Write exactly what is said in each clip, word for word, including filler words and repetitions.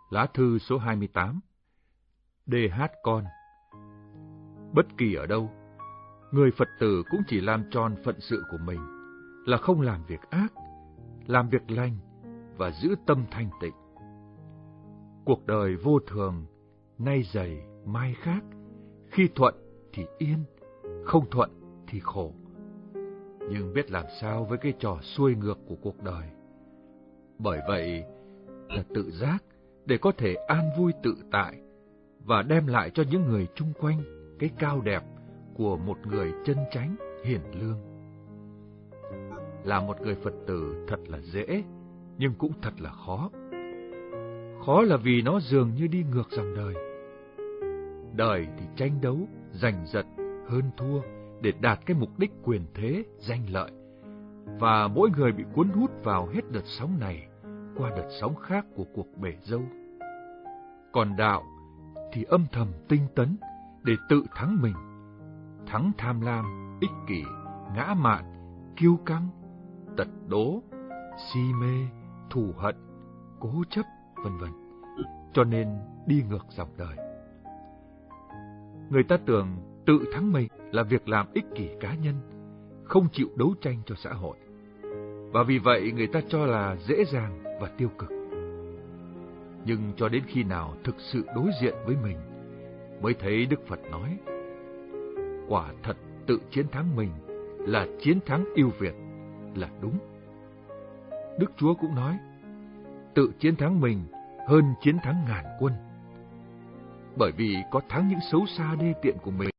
Lá thư số hai mươi tám. đê hát con. Bất kỳ ở đâu, người Phật tử cũng chỉ làm tròn phận sự của mình, là không làm việc ác, làm việc lành và giữ tâm thanh tịnh. Cuộc đời vô thường, nay dày, mai khác, khi thuận thì yên, không thuận thì khổ. Nhưng biết làm sao với cái trò xuôi ngược của cuộc đời. Bởi vậy là tự giác để có thể an vui tự tại và đem lại cho những người chung quanh cái cao đẹp của một người chân chánh, hiền lương. Là một người Phật tử thật là dễ, nhưng cũng thật là khó. Khó là vì nó dường như đi ngược dòng đời. Đời thì tranh đấu, giành giật, hơn thua để đạt cái mục đích quyền thế, danh lợi. Và mỗi người bị cuốn hút vào hết đợt sóng này qua đợt sóng khác của cuộc bể dâu. Còn đạo thì âm thầm tinh tấn để tự thắng mình, thắng tham lam, ích kỷ, ngã mạn, kiêu căng, tật đố, si mê, thù hận, cố chấp, vân vân. Cho nên đi ngược dòng đời. Người ta tưởng tự thắng mình là việc làm ích kỷ cá nhân, không chịu đấu tranh cho xã hội. Và vì vậy người ta cho là dễ dàng và tiêu cực. Nhưng cho đến khi nào thực sự đối diện với mình, mới thấy Đức Phật nói, quả thật tự chiến thắng mình là chiến thắng ưu việt, là đúng. Đức Chúa cũng nói, tự chiến thắng mình hơn chiến thắng ngàn quân. Bởi vì có thắng những xấu xa đê tiện của mình,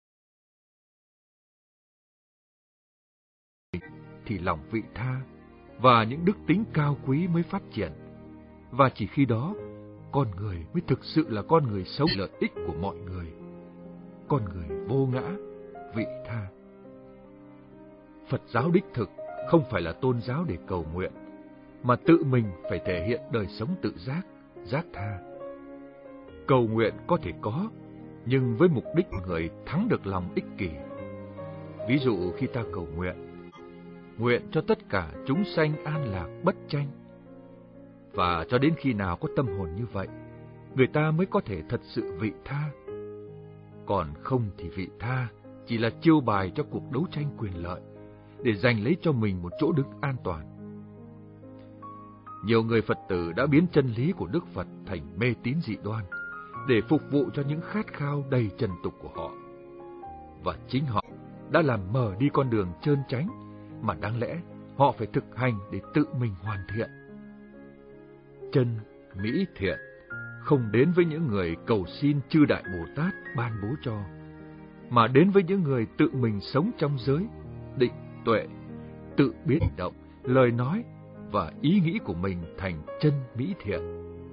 thì lòng vị tha và những đức tính cao quý mới phát triển. Và chỉ khi đó, con người mới thực sự là con người sống lợi ích của mọi người. Con người vô ngã, vị tha. Phật giáo đích thực không phải là tôn giáo để cầu nguyện, mà tự mình phải thể hiện đời sống tự giác, giác tha. Cầu nguyện có thể có, nhưng với mục đích người thắng được lòng ích kỷ. Ví dụ khi ta cầu nguyện, nguyện cho tất cả chúng sanh an lạc bất tranh. Và cho đến khi nào có tâm hồn như vậy, người ta mới có thể thật sự vị tha. Còn không thì vị tha chỉ là chiêu bài cho cuộc đấu tranh quyền lợi, để giành lấy cho mình một chỗ đứng an toàn. Nhiều người Phật tử đã biến chân lý của Đức Phật thành mê tín dị đoan, để phục vụ cho những khát khao đầy trần tục của họ. Và chính họ đã làm mờ đi con đường trơn chánh mà đáng lẽ họ phải thực hành để tự mình hoàn thiện. Chân, mỹ, thiện không đến với những người cầu xin chư Đại Bồ Tát ban bố cho, mà đến với những người tự mình sống trong giới, định, tuệ, tự biến động, lời nói và ý nghĩ của mình thành chân, mỹ, thiện.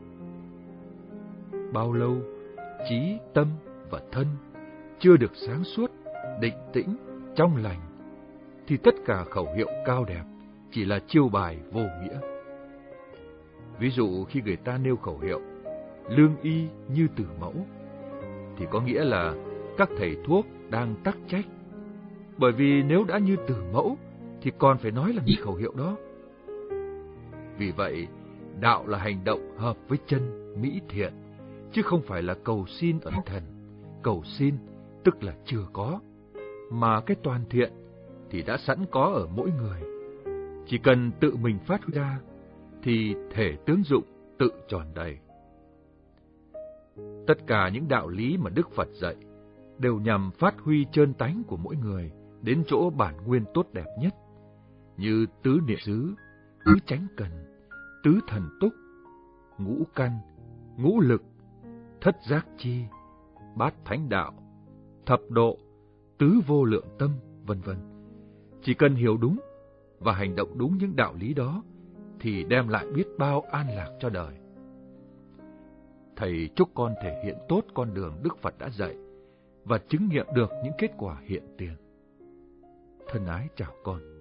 Bao lâu trí, tâm và thân chưa được sáng suốt, định tĩnh, trong lành, thì tất cả khẩu hiệu cao đẹp chỉ là chiêu bài vô nghĩa. Ví dụ khi người ta nêu khẩu hiệu lương y như tử mẫu, thì có nghĩa là các thầy thuốc đang tắc trách. Bởi vì nếu đã như tử mẫu thì còn phải nói làm gì khẩu hiệu đó. Vì vậy, đạo là hành động hợp với chân, mỹ, thiện, chứ không phải là cầu xin ẩn thần. Cầu xin tức là chưa có, mà cái toàn thiện thì đã sẵn có ở mỗi người. Chỉ cần tự mình phát huy ra thì thể tướng dụng tự tròn đầy. Tất cả những đạo lý mà Đức Phật dạy đều nhằm phát huy trơn tánh của mỗi người đến chỗ bản nguyên tốt đẹp nhất, như tứ niệm xứ, tứ chánh cần, tứ thần túc, ngũ căn, ngũ lực, thất giác chi, bát thánh đạo, thập độ, tứ vô lượng tâm, vân vân. Chỉ cần hiểu đúng và hành động đúng những đạo lý đó thì đem lại biết bao an lạc cho đời. Thầy chúc con thể hiện tốt con đường Đức Phật đã dạy và chứng nghiệm được những kết quả hiện tiền. Thân ái chào con.